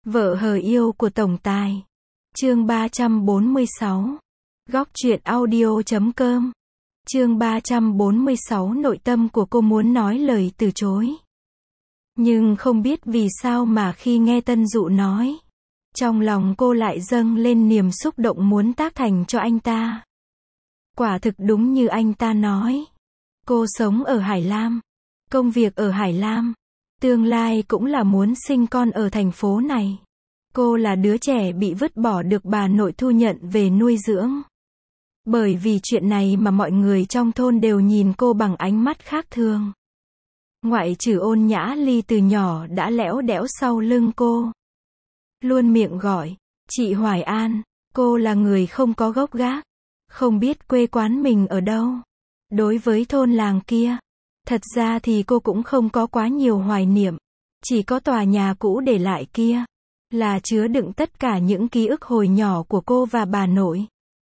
Vợ hờ yêu của tổng tài. Chương 346. Góc truyện audio.com. Chương 346. Nội tâm của cô muốn nói lời từ chối. Nhưng không biết vì sao mà khi nghe Tân Dụ nói, trong lòng cô lại dâng lên niềm xúc động muốn tác thành cho anh ta. Quả thực đúng như anh ta nói. Cô sống ở Hải Lam, công việc ở Hải Lam, tương lai cũng là muốn sinh con ở thành phố này. Cô là đứa trẻ bị vứt bỏ được bà nội thu nhận về nuôi dưỡng. Bởi vì chuyện này mà mọi người trong thôn đều nhìn cô bằng ánh mắt khác thường. Ngoại trừ Ôn Nhã Ly từ nhỏ đã lẽo đẽo sau lưng cô, luôn miệng gọi, chị Hoài An. Cô là người không có gốc gác, không biết quê quán mình ở đâu. Đối với thôn làng kia, thật ra thì cô cũng không có quá nhiều hoài niệm. Chỉ có tòa nhà cũ để lại kia, là chứa đựng tất cả những ký ức hồi nhỏ của cô và bà nội.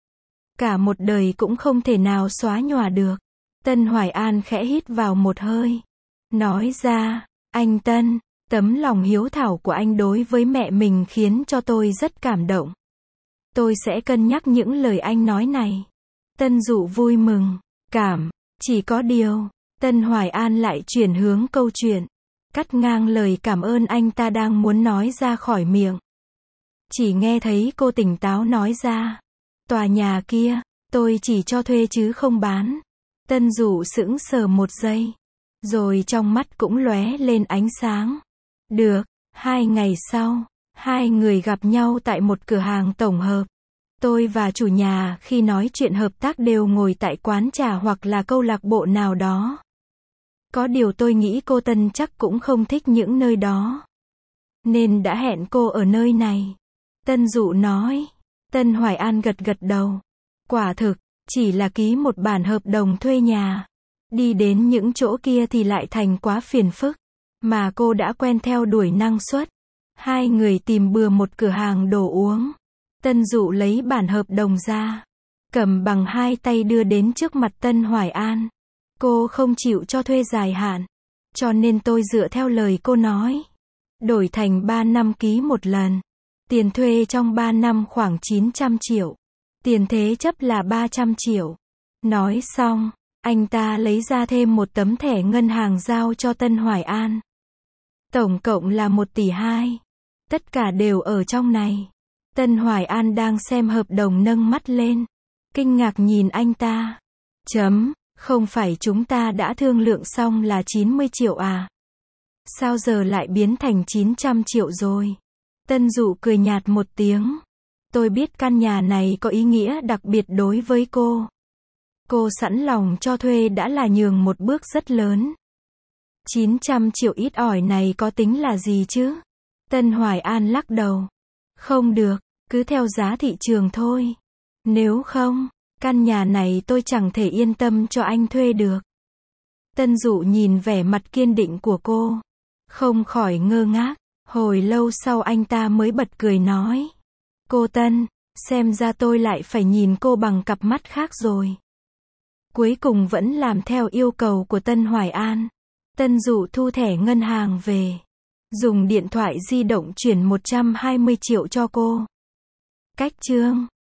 Cả một đời cũng không thể nào xóa nhòa được. Tân Hoài An khẽ hít vào một hơi, nói ra, anh Tân, tấm lòng hiếu thảo của anh đối với mẹ mình khiến cho tôi rất cảm động. Tôi sẽ cân nhắc những lời anh nói này. Tân Dụ vui mừng, chỉ có điều, Tân Hoài An lại chuyển hướng câu chuyện, cắt ngang lời cảm ơn anh ta đang muốn nói ra khỏi miệng. Chỉ nghe thấy cô tỉnh táo nói ra, tòa nhà kia, tôi chỉ cho thuê chứ không bán. Tân Dụ sững sờ một giây, rồi trong mắt cũng lóe lên ánh sáng. Được. 2 ngày sau, hai người gặp nhau tại một cửa hàng tổng hợp. Tôi và chủ nhà khi nói chuyện hợp tác đều ngồi tại quán trà hoặc là câu lạc bộ nào đó. Có điều tôi nghĩ cô Tân chắc cũng không thích những nơi đó, nên đã hẹn cô ở nơi này. Tân Dụ nói. Tân Hoài An gật gật đầu. Quả thực, chỉ là ký một bản hợp đồng thuê nhà. Đi đến những chỗ kia thì lại thành quá phiền phức. Mà cô đã quen theo đuổi năng suất. Hai người tìm bừa một cửa hàng đồ uống. Tân Dụ lấy bản hợp đồng ra, cầm bằng hai tay đưa đến trước mặt Tân Hoài An. Cô không chịu cho thuê dài hạn, cho nên tôi dựa theo lời cô nói, đổi thành 3 năm ký một lần. Tiền thuê trong 3 năm khoảng 900 triệu. Tiền thế chấp là 300 triệu. Nói xong, anh ta lấy ra thêm một tấm thẻ ngân hàng giao cho Tân Hoài An. Tổng cộng là 1,2 tỷ. Tất cả đều ở trong này. Tân Hoài An đang xem hợp đồng nâng mắt lên, kinh ngạc nhìn anh ta. Không phải chúng ta đã thương lượng xong là 90 triệu à? Sao giờ lại biến thành 900 triệu rồi? Tân Dụ cười nhạt một tiếng. Tôi biết căn nhà này có ý nghĩa đặc biệt đối với cô. Cô sẵn lòng cho thuê đã là nhường một bước rất lớn. 900 triệu ít ỏi này có tính là gì chứ? Tân Hoài An lắc đầu. Không được, cứ theo giá thị trường thôi. Nếu không, căn nhà này tôi chẳng thể yên tâm cho anh thuê được. Tân Dụ nhìn vẻ mặt kiên định của cô, không khỏi ngơ ngác. Hồi lâu sau anh ta mới bật cười nói. Cô Tân, xem ra tôi lại phải nhìn cô bằng cặp mắt khác rồi. Cuối cùng vẫn làm theo yêu cầu của Tân Hoài An. Tân Dụ thu thẻ ngân hàng về, dùng điện thoại di động chuyển 120 triệu cho cô. Cách chương